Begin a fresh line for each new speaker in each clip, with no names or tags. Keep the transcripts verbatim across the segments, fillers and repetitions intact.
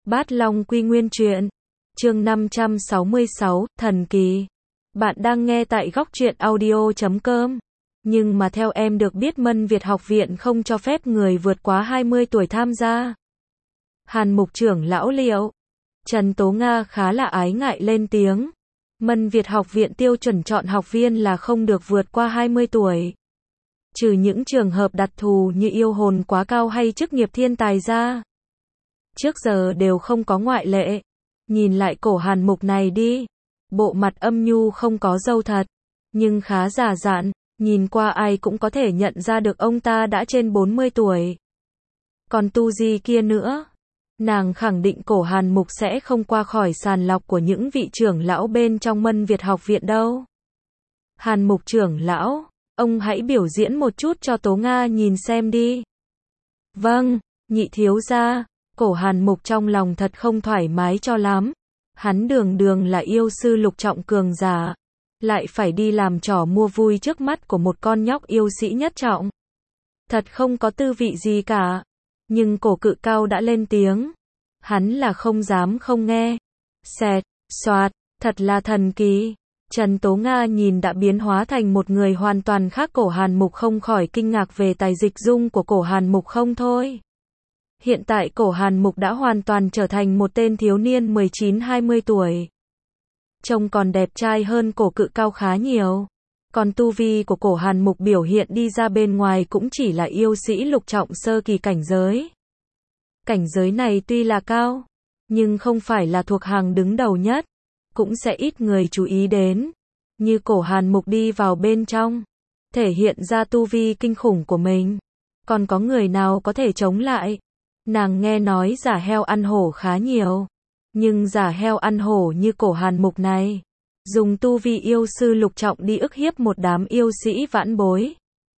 Bát Long Quy Nguyên Truyện, chương năm trăm sáu mươi sáu, Thần Kỳ. Bạn đang nghe tại góc truyện audio chấm com. Nhưng mà theo em được biết Mân Việt học viện không cho phép người vượt quá hai mươi tuổi tham gia. Hàn Mục trưởng lão Liệu. Trần Tố Nga khá là ái ngại lên tiếng. Mân Việt học viện tiêu chuẩn chọn học viên là không được vượt qua hai mươi tuổi. Trừ những trường hợp đặc thù như yêu hồn quá cao hay chức nghiệp thiên tài ra. Trước giờ đều không có ngoại lệ. Nhìn lại cổ Hàn Mục này đi. Bộ mặt âm nhu không có râu thật. Nhưng khá già dặn. Nhìn qua ai cũng có thể nhận ra được ông ta đã trên bốn mươi tuổi. Còn Tu Di kia nữa. Nàng khẳng định cổ Hàn Mục sẽ không qua khỏi sàng lọc của những vị trưởng lão bên trong Mân Việt học viện đâu. Hàn Mục trưởng lão, ông hãy biểu diễn một chút cho Tố Nga nhìn xem đi. Vâng, nhị thiếu gia. Cổ Hàn Mục trong lòng thật không thoải mái cho lắm. Hắn đường đường là yêu sư lục trọng cường giả. Lại phải đi làm trò mua vui trước mắt của một con nhóc yêu sĩ nhất trọng. Thật không có tư vị gì cả. Nhưng cổ cự cao đã lên tiếng. Hắn là không dám không nghe. Xẹt, xoạt, thật là thần kỳ. Trần Tố Nga nhìn đã biến hóa thành một người hoàn toàn khác cổ Hàn Mục không khỏi kinh ngạc về tài dịch dung của cổ Hàn Mục không thôi. Hiện tại cổ Hàn Mục đã hoàn toàn trở thành một tên thiếu niên mười chín hai mươi tuổi. Trông còn đẹp trai hơn cổ cự cao khá nhiều. Còn tu vi của cổ Hàn Mục biểu hiện đi ra bên ngoài cũng chỉ là yêu sĩ lục trọng sơ kỳ cảnh giới. Cảnh giới này tuy là cao, nhưng không phải là thuộc hàng đứng đầu nhất. Cũng sẽ ít người chú ý đến. Như cổ Hàn Mục đi vào bên trong, thể hiện ra tu vi kinh khủng của mình. Còn có người nào có thể chống lại? Nàng nghe nói giả heo ăn hổ khá nhiều. Nhưng giả heo ăn hổ như cổ Hàn Mục này, dùng tu vi yêu sư lục trọng đi ức hiếp một đám yêu sĩ vãn bối,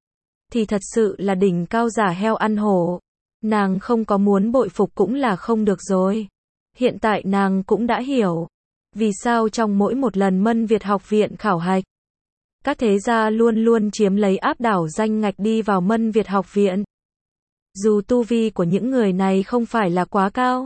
thì thật sự là đỉnh cao giả heo ăn hổ. Nàng không có muốn bội phục cũng là không được rồi. Hiện tại nàng cũng đã hiểu. Vì sao trong mỗi một lần Mân Việt học viện khảo hạch, các thế gia luôn luôn chiếm lấy áp đảo danh ngạch đi vào Mân Việt học viện. Dù tu vi của những người này không phải là quá cao.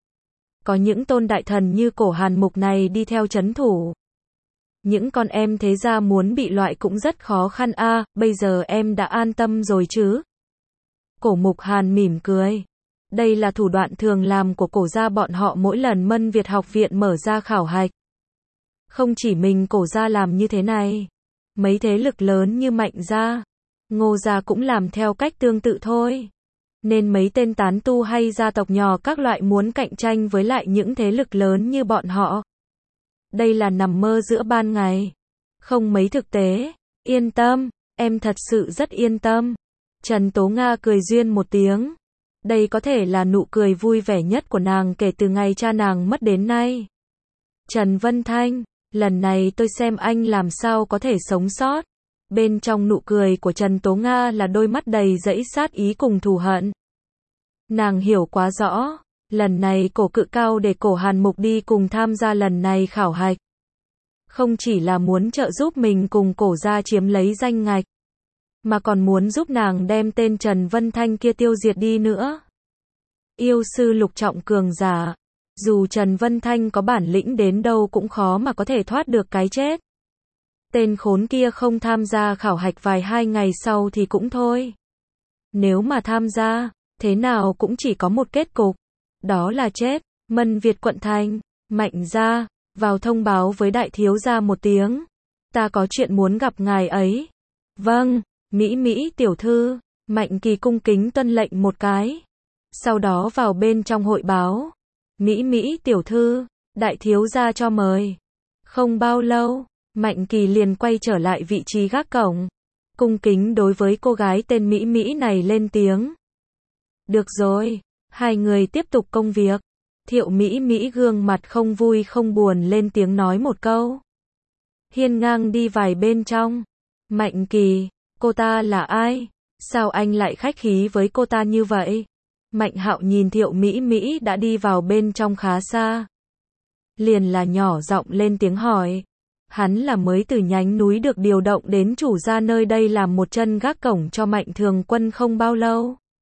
Có những tôn đại thần như cổ Hàn Mục này đi theo trấn thủ. Những con em thế gia muốn bị loại cũng rất khó khăn a. À, bây giờ em đã an tâm rồi chứ? Cổ Mục Hàn mỉm cười. Đây là thủ đoạn thường làm của cổ gia bọn họ mỗi lần Mân Việt học viện mở ra khảo hạch. Không chỉ mình cổ gia làm như thế này. Mấy thế lực lớn như Mạnh gia, Ngô gia cũng làm theo cách tương tự thôi. Nên mấy tên tán tu hay gia tộc nhỏ các loại muốn cạnh tranh với lại những thế lực lớn như bọn họ. Đây là nằm mơ giữa ban ngày. Không mấy thực tế. Yên tâm, em thật sự rất yên tâm. Trần Tố Nga cười duyên một tiếng. Đây có thể là nụ cười vui vẻ nhất của nàng kể từ ngày cha nàng mất đến nay. Trần Vân Thanh, lần này tôi xem anh làm sao có thể sống sót. Bên trong nụ cười của Trần Tố Nga là đôi mắt đầy dẫy sát ý cùng thù hận. Nàng hiểu quá rõ, lần này cổ cự cao để cổ Hàn Mục đi cùng tham gia lần này khảo hạch. Không chỉ là muốn trợ giúp mình cùng cổ gia chiếm lấy danh ngạch, mà còn muốn giúp nàng đem tên Trần Vân Thanh kia tiêu diệt đi nữa. Yêu sư lục trọng cường giả, dù Trần Vân Thanh có bản lĩnh đến đâu cũng khó mà có thể thoát được cái chết. Tên khốn kia không tham gia khảo hạch vài hai ngày sau thì cũng thôi. Nếu mà tham gia, thế nào cũng chỉ có một kết cục. Đó là chết. Mân Việt quận thành, Mạnh gia, vào thông báo với đại thiếu gia một tiếng. Ta có chuyện muốn gặp ngài ấy. Vâng, Mỹ Mỹ tiểu thư. Mạnh Kỳ cung kính tuân lệnh một cái. Sau đó vào bên trong hội báo. Mỹ Mỹ tiểu thư, đại thiếu gia cho mời. Không bao lâu, Mạnh Kỳ liền quay trở lại vị trí gác cổng. Cung kính đối với cô gái tên Mỹ Mỹ này lên tiếng. Được rồi, hai người tiếp tục công việc. Thiệu Mỹ Mỹ gương mặt không vui không buồn lên tiếng nói một câu. Hiên ngang đi vài bên trong. Mạnh Kỳ, cô ta là ai? Sao anh lại khách khí với cô ta như vậy? Mạnh Hạo nhìn Thiệu Mỹ Mỹ đã đi vào bên trong khá xa. Liền là nhỏ giọng lên tiếng hỏi. Hắn là mới từ nhánh núi được điều động đến chủ gia nơi đây làm một chân gác cổng cho Mạnh Thường Quân không bao lâu.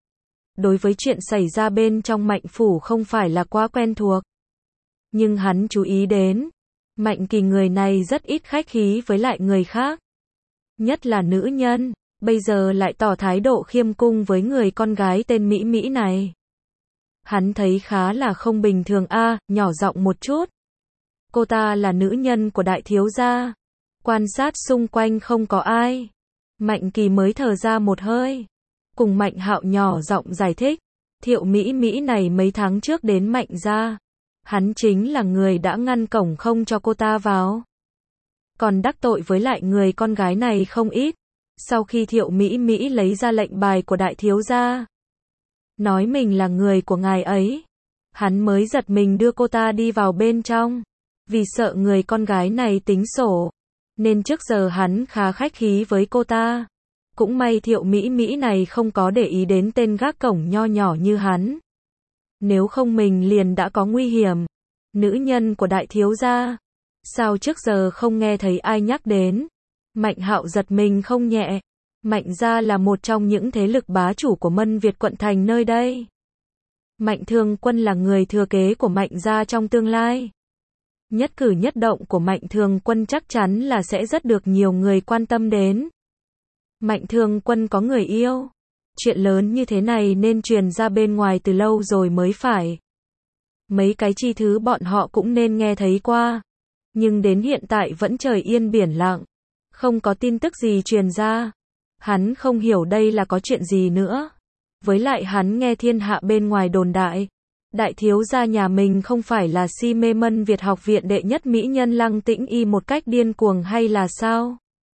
đối với chuyện xảy ra bên trong Mạnh phủ không phải là quá quen thuộc. Nhưng hắn chú ý đến, Mạnh Kỳ người này rất ít khách khí với lại người khác. Nhất là nữ nhân, bây giờ lại tỏ thái độ khiêm cung với người con gái tên Mỹ Mỹ này. Hắn thấy khá là không bình thường a, à, nhỏ giọng một chút. Cô ta là nữ nhân của đại thiếu gia. Quan sát xung quanh không có ai. Mạnh Kỳ mới thở ra một hơi. Cùng Mạnh Hạo nhỏ giọng giải thích. Thiệu Mỹ Mỹ này mấy tháng trước đến Mạnh gia. Hắn chính là người đã ngăn cổng không cho cô ta vào. Còn đắc tội với lại người con gái này không ít. Sau khi Thiệu Mỹ Mỹ lấy ra lệnh bài của đại thiếu gia, nói mình là người của ngài ấy, hắn mới giật mình đưa cô ta đi vào bên trong. Vì sợ người con gái này tính sổ, nên trước giờ hắn khá khách khí với cô ta. Cũng may Thiệu Mỹ Mỹ này không có để ý đến tên gác cổng nho nhỏ như hắn. Nếu không mình liền đã có nguy hiểm. Nữ nhân của đại thiếu gia, sao trước giờ không nghe thấy ai nhắc đến. Mạnh Hạo giật mình không nhẹ. Mạnh gia là một trong những thế lực bá chủ của Mân Việt quận thành nơi đây. Mạnh Thường Quân là người thừa kế của Mạnh gia trong tương lai. Nhất cử nhất động của Mạnh Thường Quân chắc chắn là sẽ rất được nhiều người quan tâm đến. Mạnh Thường Quân có người yêu. Chuyện lớn như thế này nên truyền ra bên ngoài từ lâu rồi mới phải. Mấy cái chi thứ bọn họ cũng nên nghe thấy qua. Nhưng đến hiện tại vẫn trời yên biển lặng. Không có tin tức gì truyền ra. Hắn không hiểu đây là có chuyện gì nữa. Với lại hắn nghe thiên hạ bên ngoài đồn đại. Đại thiếu gia nhà mình không phải là si mê Mân Việt học viện đệ nhất mỹ nhân Lăng Tĩnh Y một cách điên cuồng hay là sao?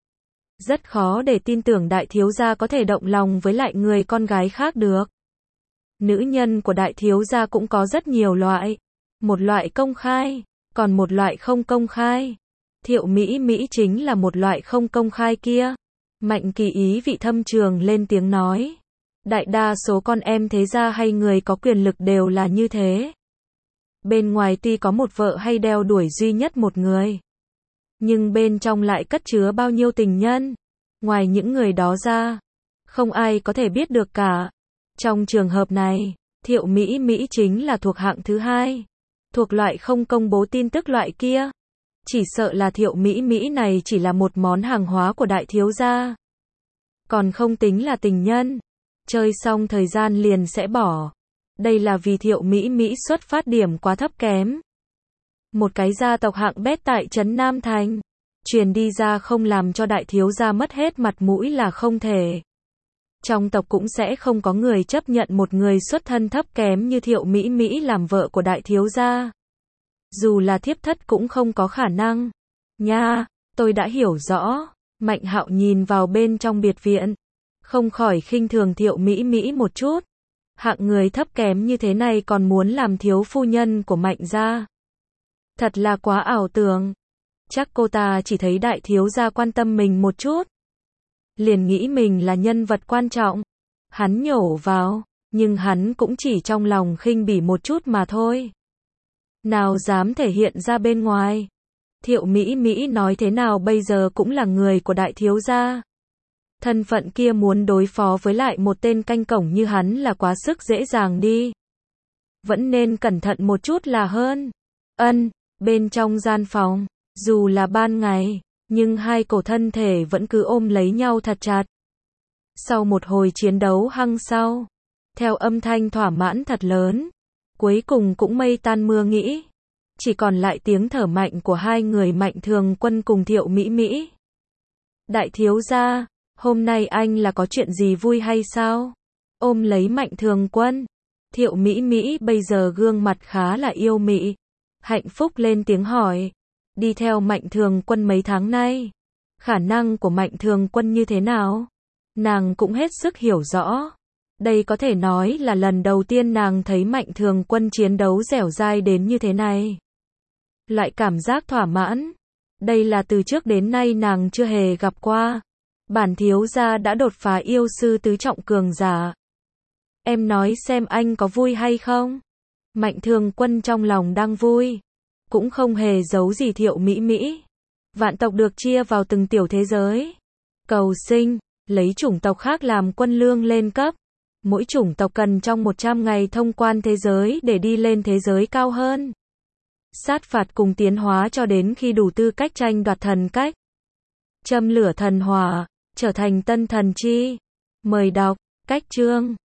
Rất khó để tin tưởng đại thiếu gia có thể động lòng với lại người con gái khác được. Nữ nhân của đại thiếu gia cũng có rất nhiều loại. Một loại công khai, còn một loại không công khai. Thiệu Mỹ Mỹ chính là một loại không công khai kia. Mạnh Kỳ ý vị thâm trường lên tiếng nói. Đại đa số con em thế gia hay người có quyền lực đều là như thế. Bên ngoài tuy có một vợ hay đeo đuổi duy nhất một người, nhưng bên trong lại cất chứa bao nhiêu tình nhân. Ngoài những người đó ra, không ai có thể biết được cả. Trong trường hợp này, Thiệu Mỹ Mỹ chính là thuộc hạng thứ hai. Thuộc loại không công bố tin tức loại kia. Chỉ sợ là Thiệu Mỹ Mỹ này chỉ là một món hàng hóa của đại thiếu gia. Còn không tính là tình nhân. Chơi xong thời gian liền sẽ bỏ. Đây là vì Thiệu Mỹ Mỹ xuất phát điểm quá thấp kém. Một cái gia tộc hạng bét tại trấn Nam Thành. Truyền đi ra không làm cho đại thiếu gia mất hết mặt mũi là không thể. Trong tộc cũng sẽ không có người chấp nhận một người xuất thân thấp kém như Thiệu Mỹ Mỹ làm vợ của đại thiếu gia. Dù là thiếp thất cũng không có khả năng. Nha, tôi đã hiểu rõ. Mạnh Hạo nhìn vào bên trong biệt viện, không khỏi khinh thường Thiệu Mỹ Mỹ một chút. Hạng người thấp kém như thế này còn muốn làm thiếu phu nhân của Mạnh gia. Thật là quá ảo tưởng. Chắc cô ta chỉ thấy đại thiếu gia quan tâm mình một chút, liền nghĩ mình là nhân vật quan trọng. Hắn nhổ vào, nhưng hắn cũng chỉ trong lòng khinh bỉ một chút mà thôi. Nào dám thể hiện ra bên ngoài. Thiệu Mỹ Mỹ nói thế nào bây giờ cũng là người của đại thiếu gia. Thân phận kia muốn đối phó với lại một tên canh cổng như hắn là quá sức dễ dàng đi. Vẫn nên cẩn thận một chút là hơn. Ân, bên trong gian phòng, dù là ban ngày, nhưng hai cổ thân thể vẫn cứ ôm lấy nhau thật chặt. Sau một hồi chiến đấu hăng sau, theo âm thanh thỏa mãn thật lớn, cuối cùng cũng mây tan mưa nghĩ. Chỉ còn lại tiếng thở mạnh của hai người Mạnh Thường Quân cùng Thiệu Mỹ Mỹ. Đại thiếu gia, hôm nay anh là có chuyện gì vui hay sao? Ôm lấy Mạnh Thường Quân, Thiệu Mỹ Mỹ bây giờ gương mặt khá là yêu mị, hạnh phúc lên tiếng hỏi. Đi theo Mạnh Thường Quân mấy tháng nay, khả năng của Mạnh Thường Quân như thế nào? Nàng cũng hết sức hiểu rõ. Đây có thể nói là lần đầu tiên nàng thấy Mạnh Thường Quân chiến đấu dẻo dai đến như thế này. Loại cảm giác thỏa mãn, đây là từ trước đến nay nàng chưa hề gặp qua. Bản thiếu gia đã đột phá yêu sư tứ trọng cường giả. Em nói xem anh có vui hay không? Mạnh Thường Quân trong lòng đang vui, cũng không hề giấu gì Thiệu Mỹ Mỹ. Vạn tộc được chia vào từng tiểu thế giới, cầu sinh, lấy chủng tộc khác làm quân lương lên cấp. Mỗi chủng tộc cần trong một trăm ngày thông quan thế giới để đi lên thế giới cao hơn. Sát phạt cùng tiến hóa cho đến khi đủ tư cách tranh đoạt thần cách. Châm lửa thần hỏa, trở thành tân thần chi. Mời đọc, cách chương.